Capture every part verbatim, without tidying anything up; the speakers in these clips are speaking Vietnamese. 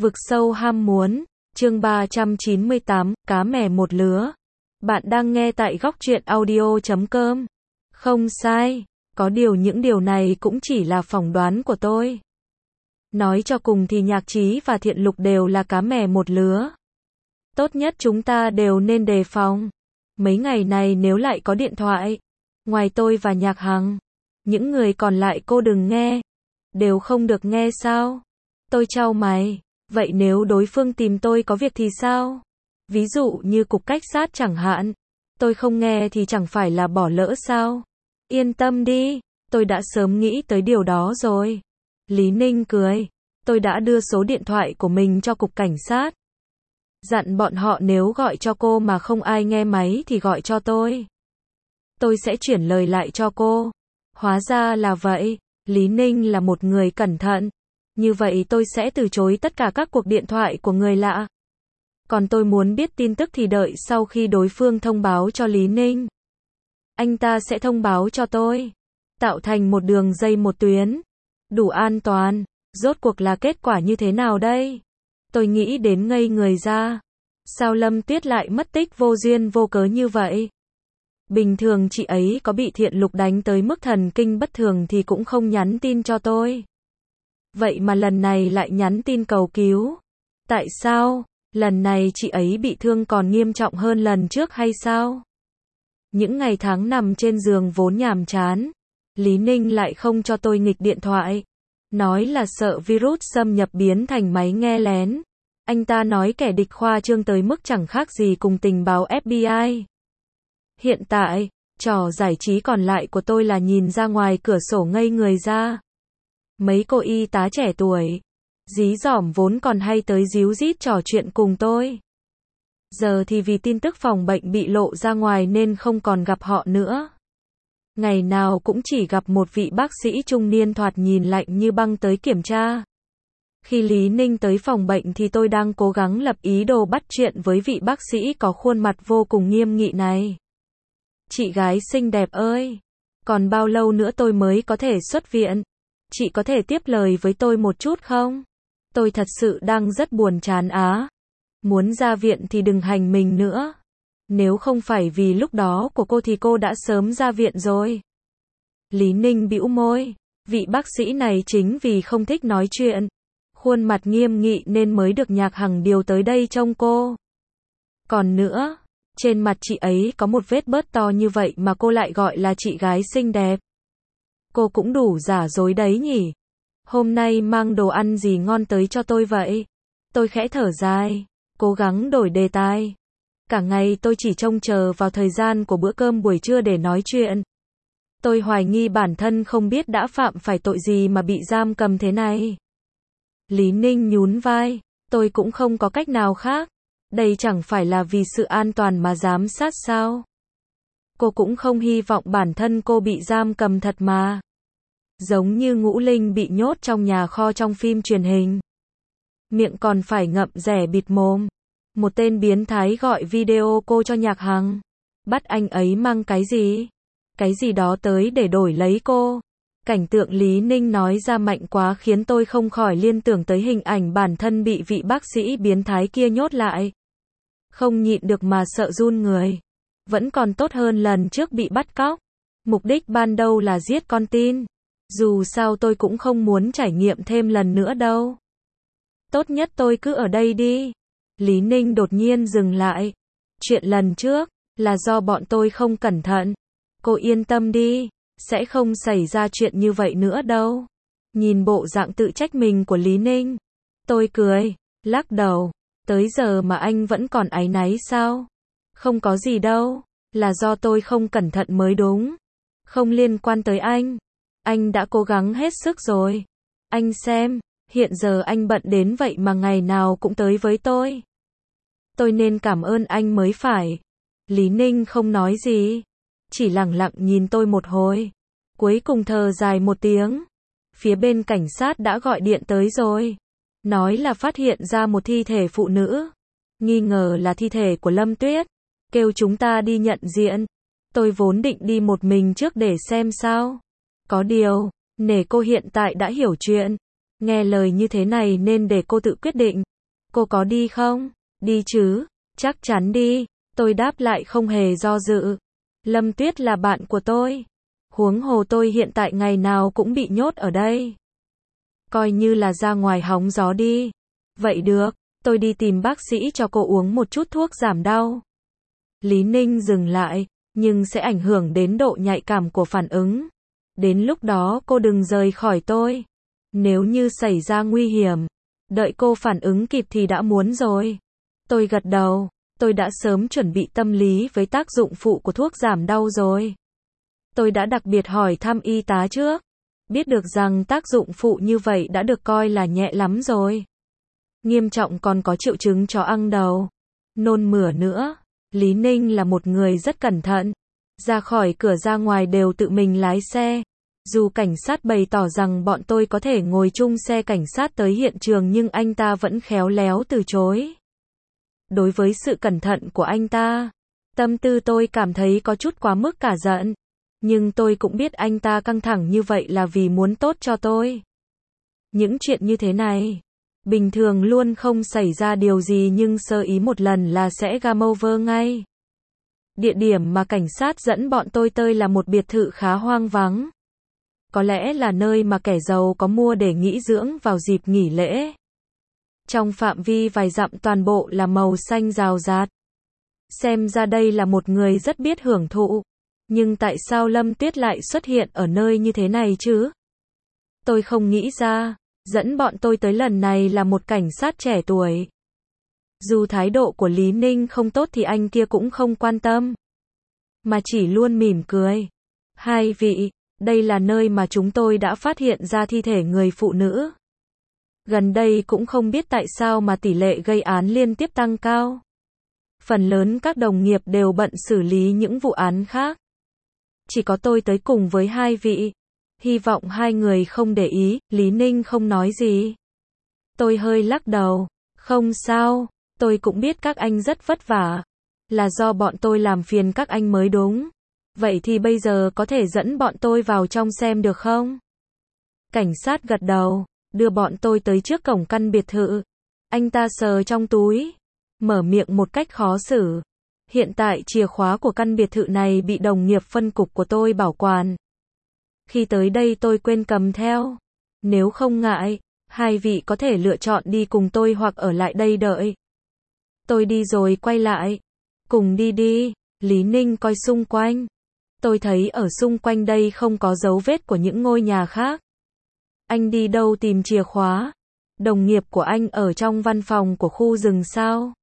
Vực sâu ham muốn, chương ba trăm chín mươi tám, cá mè một lứa. Bạn đang nghe tại góc truyện audio chấm com. Không sai, có điều những điều này cũng chỉ là phỏng đoán của tôi. Nói cho cùng thì Nhạc Trí và Thiện Lục đều là cá mè một lứa. Tốt nhất chúng ta đều nên đề phòng. Mấy ngày này nếu lại có điện thoại, ngoài tôi và Nhạc Hằng, những người còn lại cô đừng nghe. Đều không được nghe sao? Tôi chau mày. Vậy nếu đối phương tìm tôi có việc thì sao? Ví dụ như cục cảnh sát chẳng hạn. Tôi không nghe thì chẳng phải là bỏ lỡ sao? Yên tâm đi, tôi đã sớm nghĩ tới điều đó rồi. Lý Ninh cười. Tôi đã đưa số điện thoại của mình cho cục cảnh sát. Dặn bọn họ nếu gọi cho cô mà không ai nghe máy thì gọi cho tôi. Tôi sẽ chuyển lời lại cho cô. Hóa ra là vậy. Lý Ninh là một người cẩn thận. Như vậy tôi sẽ từ chối tất cả các cuộc điện thoại của người lạ. Còn tôi muốn biết tin tức thì đợi sau khi đối phương thông báo cho Lý Ninh. Anh ta sẽ thông báo cho tôi. Tạo thành một đường dây một tuyến. Đủ an toàn. Rốt cuộc là kết quả như thế nào đây? Tôi nghĩ đến ngây người ra. Sao Lâm Tuyết lại mất tích vô duyên vô cớ như vậy? Bình thường chị ấy có bị Thiện Lục đánh tới mức thần kinh bất thường thì cũng không nhắn tin cho tôi. Vậy mà lần này lại nhắn tin cầu cứu. Tại sao? Lần này chị ấy bị thương còn nghiêm trọng hơn lần trước hay sao? Những ngày tháng nằm trên giường vốn nhàm chán. Lý Ninh lại không cho tôi nghịch điện thoại. Nói là sợ virus xâm nhập biến thành máy nghe lén. Anh ta nói kẻ địch khoa trương tới mức chẳng khác gì cùng tình báo ép bê i. Hiện tại, trò giải trí còn lại của tôi là nhìn ra ngoài cửa sổ ngây người ra. Mấy cô y tá trẻ tuổi, dí dỏm vốn còn hay tới díu dít trò chuyện cùng tôi. Giờ thì vì tin tức phòng bệnh bị lộ ra ngoài nên không còn gặp họ nữa. Ngày nào cũng chỉ gặp một vị bác sĩ trung niên thoạt nhìn lạnh như băng tới kiểm tra. Khi Lý Ninh tới phòng bệnh thì tôi đang cố gắng lập ý đồ bắt chuyện với vị bác sĩ có khuôn mặt vô cùng nghiêm nghị này. Chị gái xinh đẹp ơi, còn bao lâu nữa tôi mới có thể xuất viện? Chị có thể tiếp lời với tôi một chút không? Tôi thật sự đang rất buồn chán á. Muốn ra viện thì đừng hành mình nữa. Nếu không phải vì lúc đó của cô thì cô đã sớm ra viện rồi. Lý Ninh bĩu môi. Vị bác sĩ này chính vì không thích nói chuyện, khuôn mặt nghiêm nghị nên mới được Nhạc Hằng điều tới đây trông cô. Còn nữa, trên mặt chị ấy có một vết bớt to như vậy mà cô lại gọi là chị gái xinh đẹp. Cô cũng đủ giả dối đấy nhỉ. Hôm nay mang đồ ăn gì ngon tới cho tôi vậy? Tôi khẽ thở dài, cố gắng đổi đề tài. Cả ngày tôi chỉ trông chờ vào thời gian của bữa cơm buổi trưa để nói chuyện. Tôi hoài nghi bản thân không biết đã phạm phải tội gì mà bị giam cầm thế này. Lý Ninh nhún vai, tôi cũng không có cách nào khác. Đây chẳng phải là vì sự an toàn mà giám sát sao? Cô cũng không hy vọng bản thân cô bị giam cầm thật mà. Giống như Ngũ Linh bị nhốt trong nhà kho trong phim truyền hình. Miệng còn phải ngậm rẻ bịt mồm. Một tên biến thái gọi video cô cho Nhạc Hằng. Bắt anh ấy mang cái gì? Cái gì đó tới để đổi lấy cô. Cảnh tượng Lý Ninh nói ra mạnh quá khiến tôi không khỏi liên tưởng tới hình ảnh bản thân bị vị bác sĩ biến thái kia nhốt lại. Không nhịn được mà sợ run người. Vẫn còn tốt hơn lần trước bị bắt cóc. Mục đích ban đầu là giết con tin. Dù sao tôi cũng không muốn trải nghiệm thêm lần nữa đâu. Tốt nhất tôi cứ ở đây đi. Lý Ninh đột nhiên dừng lại. Chuyện lần trước là do bọn tôi không cẩn thận. Cô yên tâm đi, sẽ không xảy ra chuyện như vậy nữa đâu. Nhìn bộ dạng tự trách mình của Lý Ninh, tôi cười, lắc đầu. Tới giờ mà anh vẫn còn áy náy sao? Không có gì đâu, là do tôi không cẩn thận mới đúng. Không liên quan tới anh. Anh đã cố gắng hết sức rồi. Anh xem, hiện giờ anh bận đến vậy mà ngày nào cũng tới với tôi. Tôi nên cảm ơn anh mới phải. Lý Ninh không nói gì, chỉ lặng lặng nhìn tôi một hồi. Cuối cùng thở dài một tiếng. Phía bên cảnh sát đã gọi điện tới rồi. Nói là phát hiện ra một thi thể phụ nữ. Nghi ngờ là thi thể của Lâm Tuyết. Kêu chúng ta đi nhận diện. Tôi vốn định đi một mình trước để xem sao. Có điều, nể cô hiện tại đã hiểu chuyện. Nghe lời như thế này nên để cô tự quyết định. Cô có đi không? Đi chứ, chắc chắn đi. Tôi đáp lại không hề do dự. Lâm Tuyết là bạn của tôi. Huống hồ tôi hiện tại ngày nào cũng bị nhốt ở đây. Coi như là ra ngoài hóng gió đi. Vậy được, tôi đi tìm bác sĩ cho cô uống một chút thuốc giảm đau. Lý Ninh dừng lại, nhưng sẽ ảnh hưởng đến độ nhạy cảm của phản ứng. Đến lúc đó cô đừng rời khỏi tôi. Nếu như xảy ra nguy hiểm, đợi cô phản ứng kịp thì đã muốn rồi. Tôi gật đầu, tôi đã sớm chuẩn bị tâm lý với tác dụng phụ của thuốc giảm đau rồi. Tôi đã đặc biệt hỏi thăm y tá trước. Biết được rằng tác dụng phụ như vậy đã được coi là nhẹ lắm rồi. Nghiêm trọng còn có triệu chứng chó ăn đầu, nôn mửa nữa. Lý Ninh là một người rất cẩn thận. Ra khỏi cửa ra ngoài đều tự mình lái xe. Dù cảnh sát bày tỏ rằng bọn tôi có thể ngồi chung xe cảnh sát tới hiện trường nhưng anh ta vẫn khéo léo từ chối. Đối với sự cẩn thận của anh ta, tâm tư tôi cảm thấy có chút quá mức cả giận. Nhưng tôi cũng biết anh ta căng thẳng như vậy là vì muốn tốt cho tôi. Những chuyện như thế này, bình thường luôn không xảy ra điều gì nhưng sơ ý một lần là sẽ game over ngay. Địa điểm mà cảnh sát dẫn bọn tôi tới là một biệt thự khá hoang vắng. Có lẽ là nơi mà kẻ giàu có mua để nghỉ dưỡng vào dịp nghỉ lễ. Trong phạm vi vài dặm toàn bộ là màu xanh rào rạt. Xem ra đây là một người rất biết hưởng thụ. Nhưng tại sao Lâm Tuyết lại xuất hiện ở nơi như thế này chứ? Tôi không nghĩ ra. Dẫn bọn tôi tới lần này là một cảnh sát trẻ tuổi. Dù thái độ của Lý Ninh không tốt thì anh kia cũng không quan tâm. Mà chỉ luôn mỉm cười. Hai vị, đây là nơi mà chúng tôi đã phát hiện ra thi thể người phụ nữ. Gần đây cũng không biết tại sao mà tỷ lệ gây án liên tiếp tăng cao. Phần lớn các đồng nghiệp đều bận xử lý những vụ án khác. Chỉ có tôi tới cùng với hai vị. Hy vọng hai người không để ý. Lý Ninh không nói gì. Tôi hơi lắc đầu. Không sao, tôi cũng biết các anh rất vất vả. Là do bọn tôi làm phiền các anh mới đúng. Vậy thì bây giờ có thể dẫn bọn tôi vào trong xem được không? Cảnh sát gật đầu, đưa bọn tôi tới trước cổng căn biệt thự. Anh ta sờ trong túi, mở miệng một cách khó xử. Hiện tại chìa khóa của căn biệt thự này bị đồng nghiệp phân cục của tôi bảo quản. Khi tới đây tôi quên cầm theo. Nếu không ngại, hai vị có thể lựa chọn đi cùng tôi hoặc ở lại đây đợi. Tôi đi rồi quay lại. Cùng đi đi. Lý Ninh coi xung quanh. Tôi thấy ở xung quanh đây không có dấu vết của những ngôi nhà khác. Anh đi đâu tìm chìa khóa? Đồng nghiệp của anh ở trong văn phòng của khu rừng sao?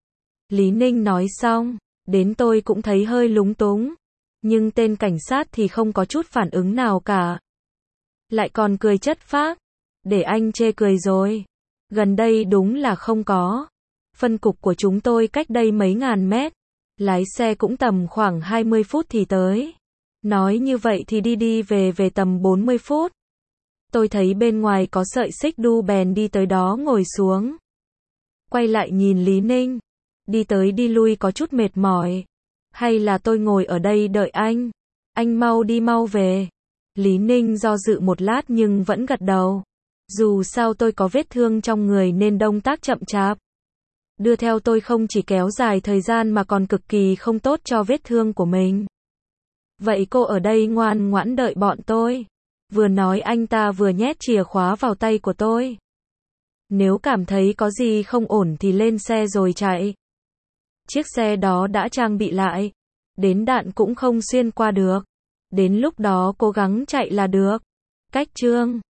Lý Ninh nói xong, đến tôi cũng thấy hơi lúng túng. Nhưng tên cảnh sát thì không có chút phản ứng nào cả. Lại còn cười chất phác. Để anh chê cười rồi. Gần đây đúng là không có. Phân cục của chúng tôi cách đây mấy ngàn mét. Lái xe cũng tầm khoảng hai mươi phút thì tới. Nói như vậy thì đi đi về về tầm bốn mươi phút. Tôi thấy bên ngoài có sợi xích đu bèn đi tới đó ngồi xuống. Quay lại nhìn Lý Ninh. Đi tới đi lui có chút mệt mỏi. Hay là tôi ngồi ở đây đợi anh? Anh mau đi mau về. Lý Ninh do dự một lát nhưng vẫn gật đầu. Dù sao tôi có vết thương trong người nên động tác chậm chạp. Đưa theo tôi không chỉ kéo dài thời gian mà còn cực kỳ không tốt cho vết thương của mình. Vậy cô ở đây ngoan ngoãn đợi bọn tôi. Vừa nói anh ta vừa nhét chìa khóa vào tay của tôi. Nếu cảm thấy có gì không ổn thì lên xe rồi chạy. Chiếc xe đó đã trang bị lại. Đến đạn cũng không xuyên qua được. Đến lúc đó cố gắng chạy là được. Cách chương